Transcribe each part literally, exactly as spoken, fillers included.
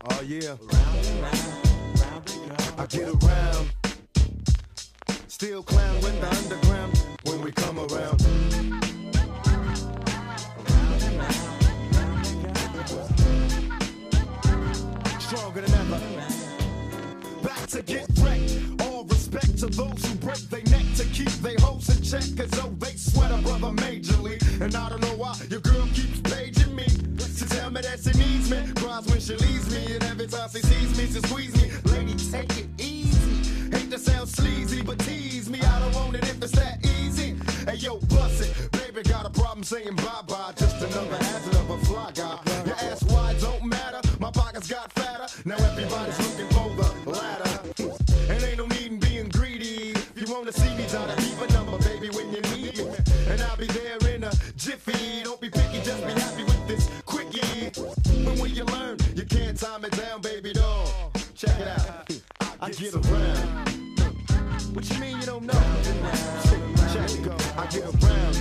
Oh yeah. Round and round, round we go. I get around. Still clown with the underground when we come around. Round and round, round we go. Stronger than ever. Back to get wrecked. All respect to those who break their neck to keep their hoes in check, cause though they sweat a brother majorly. And I don't know why your girl keeps paging me to tell me that she needs me. Cries when she leaves me, and every time she sees me, she squeeze me. Lady, take it easy. Hate to sound sleazy, but tease me. I don't want it if it's that easy. Hey yo, bust it. Baby got a problem saying bye-bye. Just another hazard of a fly guy. Your ass wide don't matter. My pockets got fatter. Now everybody's looking for the ladder. And ain't no need in being greedy. If you wanna see me, try to keep a number, baby, when you need me. And I'll be there in a jiffy. Don't be picky, just be happy with this quickie. But when you learn, you can't time it down, baby doll. Check it out. I get around. What you mean you don't know? Check it go. I get around.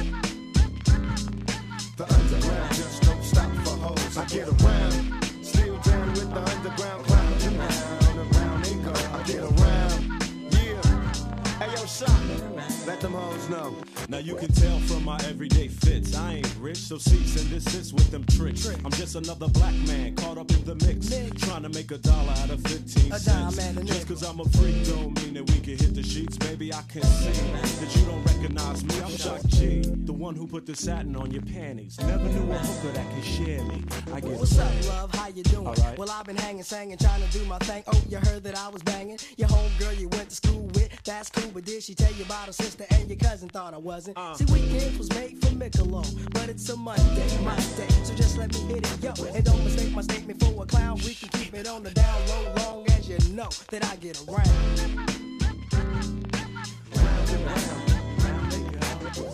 The underground just don't stop for hoes. I get around. Still down with the underground clown. Around, around they go. I get around. Yeah. Hey yo, shot. Let them hoes know. Now you can tell from my everyday fits, I ain't rich, so cease and desist with them tricks. I'm just another black man caught up in the mix, trying to make a dollar out of fifteen cents. Just cause I'm a freak don't mean that we can hit the sheets. Baby, I can see that you don't recognize me. I'm Shock G, the one who put the satin on your panties. Never knew a hooker that could share me. I get What's up, love? How you doing? Right. Well, I've been hanging, singing, trying to do my thing. Oh, you heard that I was banging your homegirl you went to school with. That's cool, but did she tell you about her sister and your cousin? Thought I wasn't. Uh. See, weekends was made for Michelob, but it's a Monday, my day. So just let me hit it, yo. And don't mistake my statement for a clown. We can keep it on the down low, long as you know that I get around. Round and round, round they go.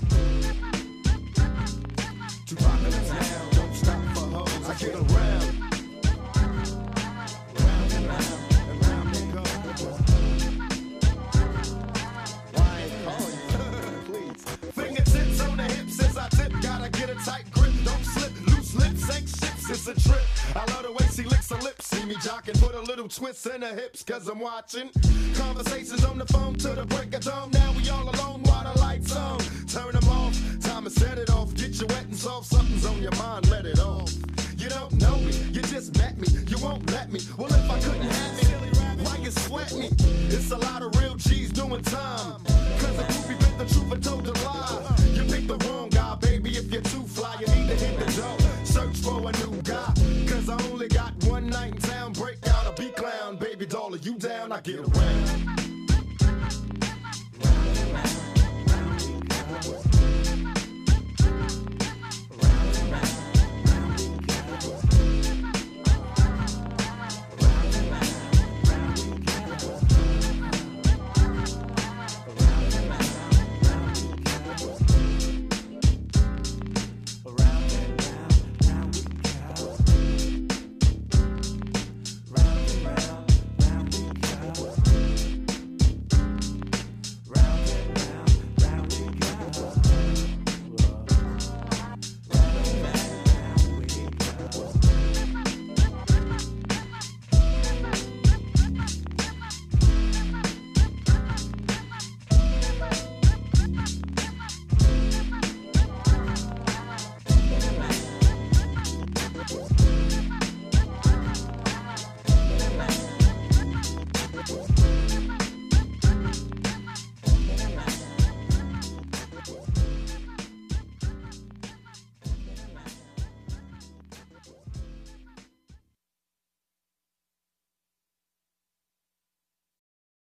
Too popular now, don't stop for hoes. I get around. Round and round, and round they go. Why ain't call you? Please. Fingertips on the hips as I tip. Gotta get a tight grip. Don't slip. Loose lips ain't ships. It's a trip. I love the way she licks her lips. See me jocking. Put a little twist in her hips. Cause I'm watching. Conversations on the phone to the break of dawn. Now we all alone while the lights on. Turn them off. Time to set it off. Get you wet and soft. Something's on your mind. Let it off. You don't know me. You just met me. You won't let me. Well, if I couldn't have me, why you sweat me? It's a lot of real G's doing time. Cause the groupie bit the truth and told the lie. You picked the wrong guy, baby. If you're too fly, you need to hit the door. Search for a new guy. Cause I only got one night in town. Break out a B clown. Baby doll, are you down? I get around.